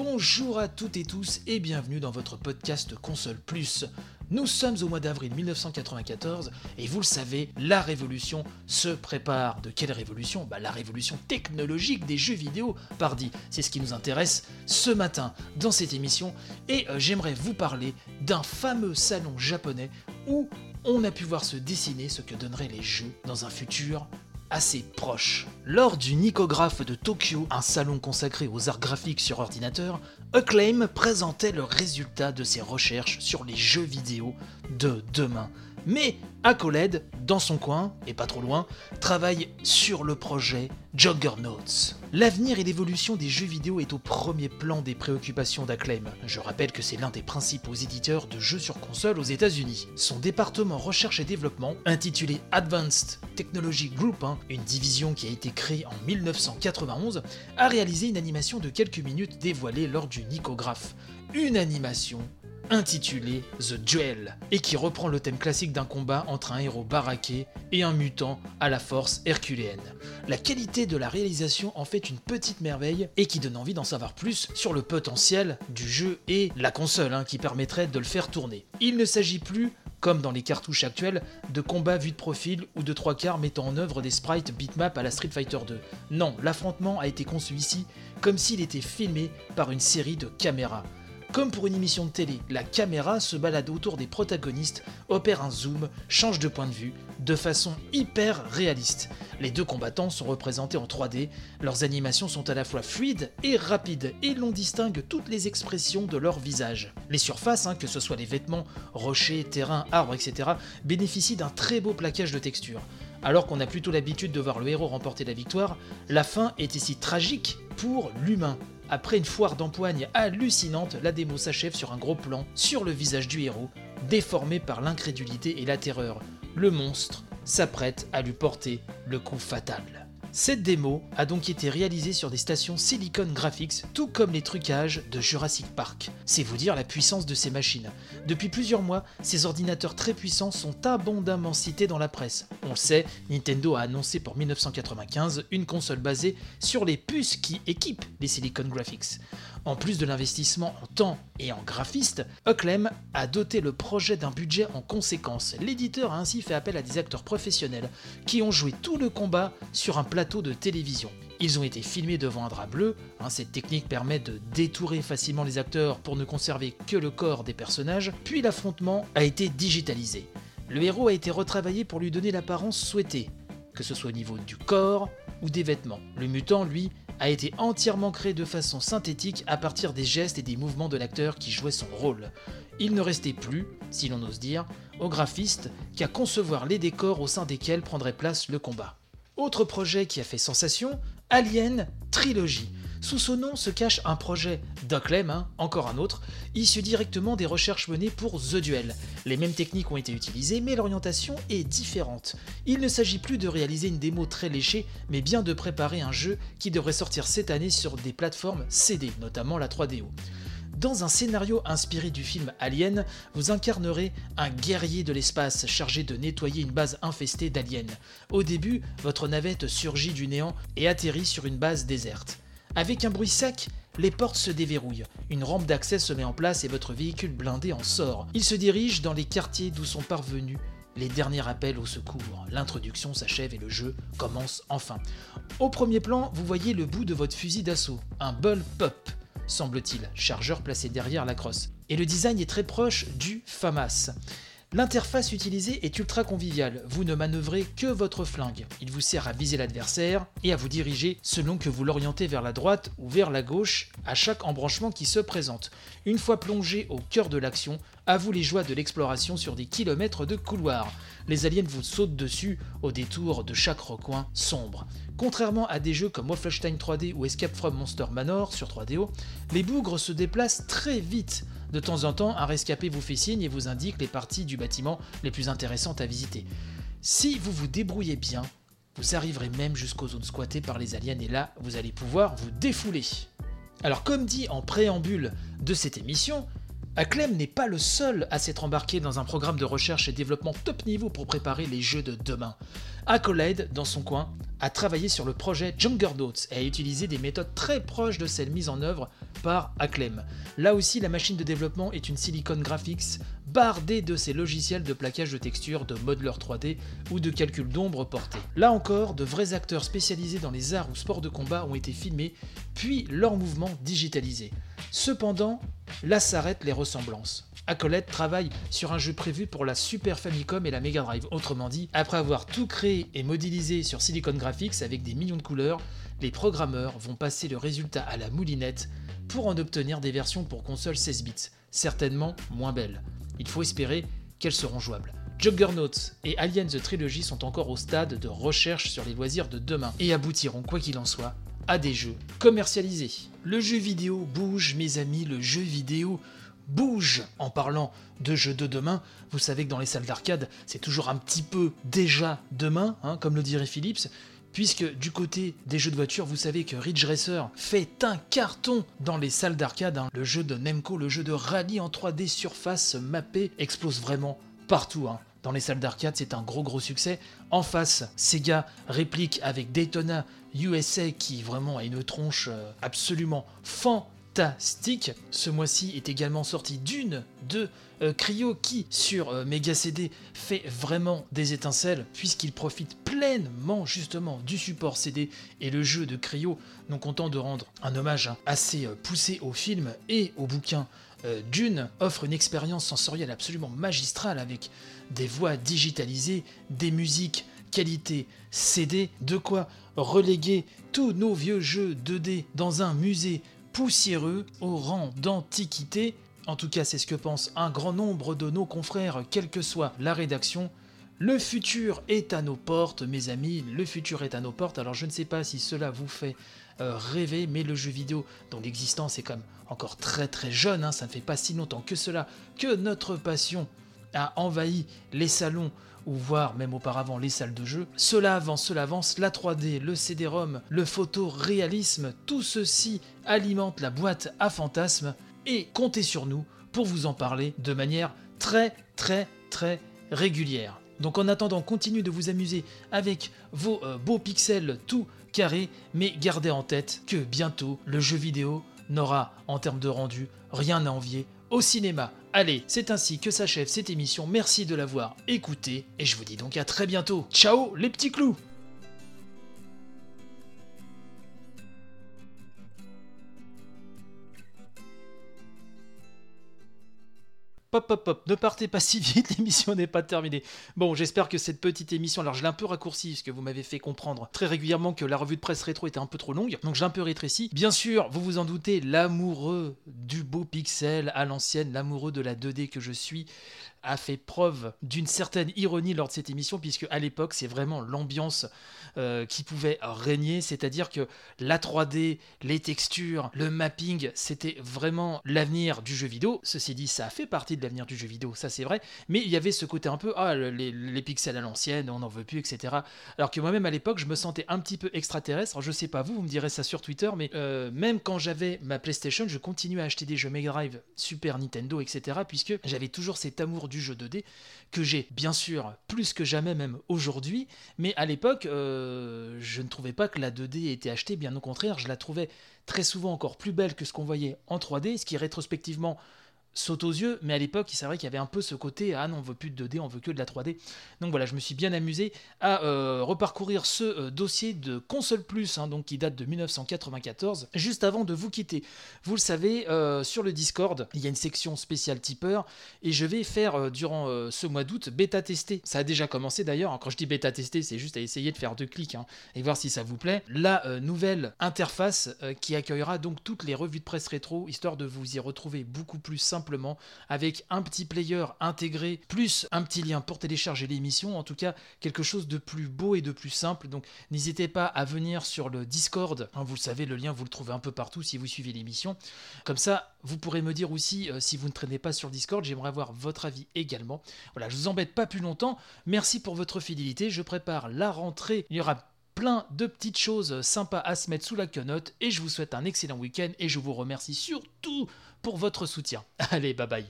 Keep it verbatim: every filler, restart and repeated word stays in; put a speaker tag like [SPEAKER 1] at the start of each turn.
[SPEAKER 1] Bonjour à toutes et tous et bienvenue dans votre podcast Console Plus. Nous sommes au mois d'avril mille neuf cent quatre-vingt-quatorze et vous le savez, la révolution se prépare. De quelle révolution ? Bah, la révolution technologique des jeux vidéo, pardi. C'est ce qui nous intéresse ce matin dans cette émission et euh, j'aimerais vous parler d'un fameux salon japonais où on a pu voir se dessiner ce que donneraient les jeux dans un futur assez proche. Lors du Nikograph de Tokyo, un salon consacré aux arts graphiques sur ordinateur, Acclaim présentait le résultat de ses recherches sur les jeux vidéo de demain. Mais Accolade, dans son coin, et pas trop loin, travaille sur le projet Juggernauts. L'avenir et l'évolution des jeux vidéo est au premier plan des préoccupations d'Acclaim. Je rappelle que c'est l'un des principaux éditeurs de jeux sur console aux États-Unis. Son département recherche et développement, intitulé Advanced Technology Group, hein, une division qui a été créée en mille neuf cent quatre-vingt-onze, a réalisé une animation de quelques minutes dévoilée lors du Nikograph. Une animation intitulé The Duel, et qui reprend le thème classique d'un combat entre un héros baraqué et un mutant à la force herculéenne. La qualité de la réalisation en fait une petite merveille et qui donne envie d'en savoir plus sur le potentiel du jeu et la console hein, qui permettrait de le faire tourner. Il ne s'agit plus, comme dans les cartouches actuelles, de combats vus de profil ou de trois quarts mettant en œuvre des sprites bitmap à la Street Fighter deux. Non, l'affrontement a été conçu ici comme s'il était filmé par une série de caméras. Comme pour une émission de télé, la caméra se balade autour des protagonistes, opère un zoom, change de point de vue, de façon hyper réaliste. Les deux combattants sont représentés en trois D, leurs animations sont à la fois fluides et rapides, et l'on distingue toutes les expressions de leur visage. Les surfaces, hein, que ce soit les vêtements, rochers, terrains, arbres, et cetera, bénéficient d'un très beau plaquage de textures. Alors qu'on a plutôt l'habitude de voir le héros remporter la victoire, la fin est ici tragique pour l'humain. Après une foire d'empoigne hallucinante, la démo s'achève sur un gros plan sur le visage du héros, déformé par l'incrédulité et la terreur. Le monstre s'apprête à lui porter le coup fatal. Cette démo a donc été réalisée sur des stations Silicon Graphics, tout comme les trucages de Jurassic Park. C'est vous dire la puissance de ces machines. Depuis plusieurs mois, ces ordinateurs très puissants sont abondamment cités dans la presse. On le sait, Nintendo a annoncé pour mille neuf cent quatre-vingt-quinze une console basée sur les puces qui équipent les Silicon Graphics. En plus de l'investissement en temps et en graphistes, Acclaim a doté le projet d'un budget en conséquence. L'éditeur a ainsi fait appel à des acteurs professionnels qui ont joué tout le combat sur un plateau de télévision. Ils ont été filmés devant un drap bleu, hein, cette technique permet de détourer facilement les acteurs pour ne conserver que le corps des personnages, puis l'affrontement a été digitalisé. Le héros a été retravaillé pour lui donner l'apparence souhaitée, que ce soit au niveau du corps ou des vêtements. Le mutant, lui, a été entièrement créé de façon synthétique à partir des gestes et des mouvements de l'acteur qui jouait son rôle. Il ne restait plus, si l'on ose dire, au graphiste qu'à concevoir les décors au sein desquels prendrait place le combat. Autre projet qui a fait sensation, Alien Trilogy. Sous ce nom se cache un projet d'Acclaim, hein, encore un autre, issu directement des recherches menées pour The Duel. Les mêmes techniques ont été utilisées, mais l'orientation est différente. Il ne s'agit plus de réaliser une démo très léchée, mais bien de préparer un jeu qui devrait sortir cette année sur des plateformes C D, notamment la trois D O. Dans un scénario inspiré du film Alien, vous incarnerez un guerrier de l'espace chargé de nettoyer une base infestée d'aliens. Au début, votre navette surgit du néant et atterrit sur une base déserte. Avec un bruit sec, les portes se déverrouillent, une rampe d'accès se met en place et votre véhicule blindé en sort. Il se dirige dans les quartiers d'où sont parvenus les derniers appels au secours. L'introduction s'achève et le jeu commence enfin. Au premier plan, vous voyez le bout de votre fusil d'assaut, un bullpup, semble-t-il, chargeur placé derrière la crosse. Et le design est très proche du FAMAS. L'interface utilisée est ultra conviviale, vous ne manœuvrez que votre flingue. Il vous sert à viser l'adversaire et à vous diriger selon que vous l'orientez vers la droite ou vers la gauche à chaque embranchement qui se présente. Une fois plongé au cœur de l'action, à vous les joies de l'exploration sur des kilomètres de couloirs. Les aliens vous sautent dessus au détour de chaque recoin sombre. Contrairement à des jeux comme Wolfenstein trois D ou Escape from Monster Manor sur trois D O, les bougres se déplacent très vite. De temps en temps, un rescapé vous fait signe et vous indique les parties du bâtiment les plus intéressantes à visiter. Si vous vous débrouillez bien, vous arriverez même jusqu'aux zones squattées par les aliens et là, vous allez pouvoir vous défouler. Alors comme dit en préambule de cette émission, Acclaim n'est pas le seul à s'être embarqué dans un programme de recherche et développement top niveau pour préparer les jeux de demain. Accolade, dans son coin, a travaillé sur le projet Juggernaut et a utilisé des méthodes très proches de celles mises en œuvre par Acclaim. Là aussi, la machine de développement est une Silicon Graphics bardée de ses logiciels de plaquage de textures, de modeleur trois D ou de calcul d'ombre portée. Là encore, de vrais acteurs spécialisés dans les arts ou sports de combat ont été filmés, puis leurs mouvements digitalisés. Cependant, là s'arrêtent les ressemblances. Accolade travaille sur un jeu prévu pour la Super Famicom et la Mega Drive. Autrement dit, après avoir tout créé et modélisé sur Silicon Graphics avec des millions de couleurs, les programmeurs vont passer le résultat à la moulinette pour en obtenir des versions pour console seize bits, certainement moins belles. Il faut espérer qu'elles seront jouables. Juggernaut et Alien The Trilogy sont encore au stade de recherche sur les loisirs de demain et aboutiront, quoi qu'il en soit, à des jeux commercialisés. Le jeu vidéo bouge, mes amis, le jeu vidéo bouge. En parlant de jeux de demain, vous savez que dans les salles d'arcade, c'est toujours un petit peu déjà demain, hein, comme le dirait Philips, puisque du côté des jeux de voiture, vous savez que Ridge Racer fait un carton dans les salles d'arcade. Hein. Le jeu de Namco, le jeu de rallye en trois D surface mappée, explose vraiment partout. Hein. Dans les salles d'arcade, c'est un gros gros succès. En face, Sega réplique avec Daytona U S A qui vraiment a une tronche absolument fantastique. Ce mois-ci est également sorti Dune de euh, Cryo qui, sur euh, Mega C D, fait vraiment des étincelles puisqu'il profite pleinement justement du support C D et le jeu de Cryo, non content de rendre un hommage hein, assez euh, poussé au film et au bouquin. Euh, Dune offre une expérience sensorielle absolument magistrale avec des voix digitalisées, des musiques qualité C D, de quoi reléguer tous nos vieux jeux deux D dans un musée poussiéreux au rang d'antiquité. En tout cas, c'est ce que pense un grand nombre de nos confrères, quelle que soit la rédaction. Le futur est à nos portes, mes amis, le futur est à nos portes. Alors je ne sais pas si cela vous fait euh, rêver, mais le jeu vidéo, dont l'existence est quand même encore très très jeune, hein, ça ne fait pas si longtemps que cela, que notre passion a envahi les salons, ou voire même auparavant les salles de jeu. Cela avance, cela avance, la trois D, le C D-ROM, le photoréalisme, tout ceci alimente la boîte à fantasmes et comptez sur nous pour vous en parler de manière très très très régulière. Donc en attendant, continuez de vous amuser avec vos euh, beaux pixels tout carrés, mais gardez en tête que bientôt le jeu vidéo n'aura en termes de rendu rien à envier au cinéma. Allez, c'est ainsi que s'achève cette émission, merci de l'avoir écoutée, et je vous dis donc à très bientôt. Ciao les petits clous! Pop, pop, pop, ne partez pas si vite, l'émission n'est pas terminée. Bon, j'espère que cette petite émission, alors je l'ai un peu raccourcie, parce que vous m'avez fait comprendre très régulièrement que la revue de presse rétro était un peu trop longue, donc j'ai un peu rétréci. Bien sûr, vous vous en doutez, l'amoureux du beau pixel à l'ancienne, l'amoureux de la deux D que je suis, a fait preuve d'une certaine ironie lors de cette émission, puisque à l'époque, c'est vraiment l'ambiance euh, qui pouvait régner, c'est-à-dire que la trois D, les textures, le mapping, c'était vraiment l'avenir du jeu vidéo. Ceci dit, ça a fait partie de l'avenir du jeu vidéo, ça c'est vrai, mais il y avait ce côté un peu, ah, les, les pixels à l'ancienne, on n'en veut plus, et cetera. Alors que moi-même, à l'époque, je me sentais un petit peu extraterrestre. Alors, je sais pas vous, vous me direz ça sur Twitter, mais euh, même quand j'avais ma PlayStation, je continuais à acheter des jeux Mega Drive, Super Nintendo, et cetera, puisque j'avais toujours cet amour du jeu deux D, que j'ai bien sûr plus que jamais même aujourd'hui, mais à l'époque euh, je ne trouvais pas que la deux D était achetée, bien au contraire, je la trouvais très souvent encore plus belle que ce qu'on voyait en trois D, ce qui rétrospectivement saute aux yeux, mais à l'époque c'est vrai qu'il y avait un peu ce côté ah non on veut plus de deux D, on veut que de la trois D. Donc voilà, je me suis bien amusé à euh, reparcourir ce euh, dossier de Console Plus, hein, donc qui date de dix-neuf cent quatre-vingt-quatorze. Juste avant de vous quitter, vous le savez, euh, sur le Discord il y a une section spéciale tipeur et je vais faire euh, durant euh, ce mois d'août bêta tester. Ça a déjà commencé d'ailleurs, quand je dis bêta tester c'est juste à essayer de faire deux clics hein, et voir si ça vous plaît. La euh, nouvelle interface euh, qui accueillera donc toutes les revues de presse rétro, histoire de vous y retrouver beaucoup plus simplement avec un petit player intégré plus un petit lien pour télécharger l'émission, en tout cas quelque chose de plus beau et de plus simple. Donc n'hésitez pas à venir sur le Discord, hein, vous le savez, le lien vous le trouvez un peu partout si vous suivez l'émission, comme ça vous pourrez me dire aussi euh, si vous ne traînez pas sur Discord, j'aimerais avoir votre avis également. Voilà, je vous embête pas plus longtemps, merci pour votre fidélité, je prépare la rentrée, il y aura plein de petites choses sympas à se mettre sous la quenotte et je vous souhaite un excellent week-end et je vous remercie surtout pour votre soutien. Allez, bye bye.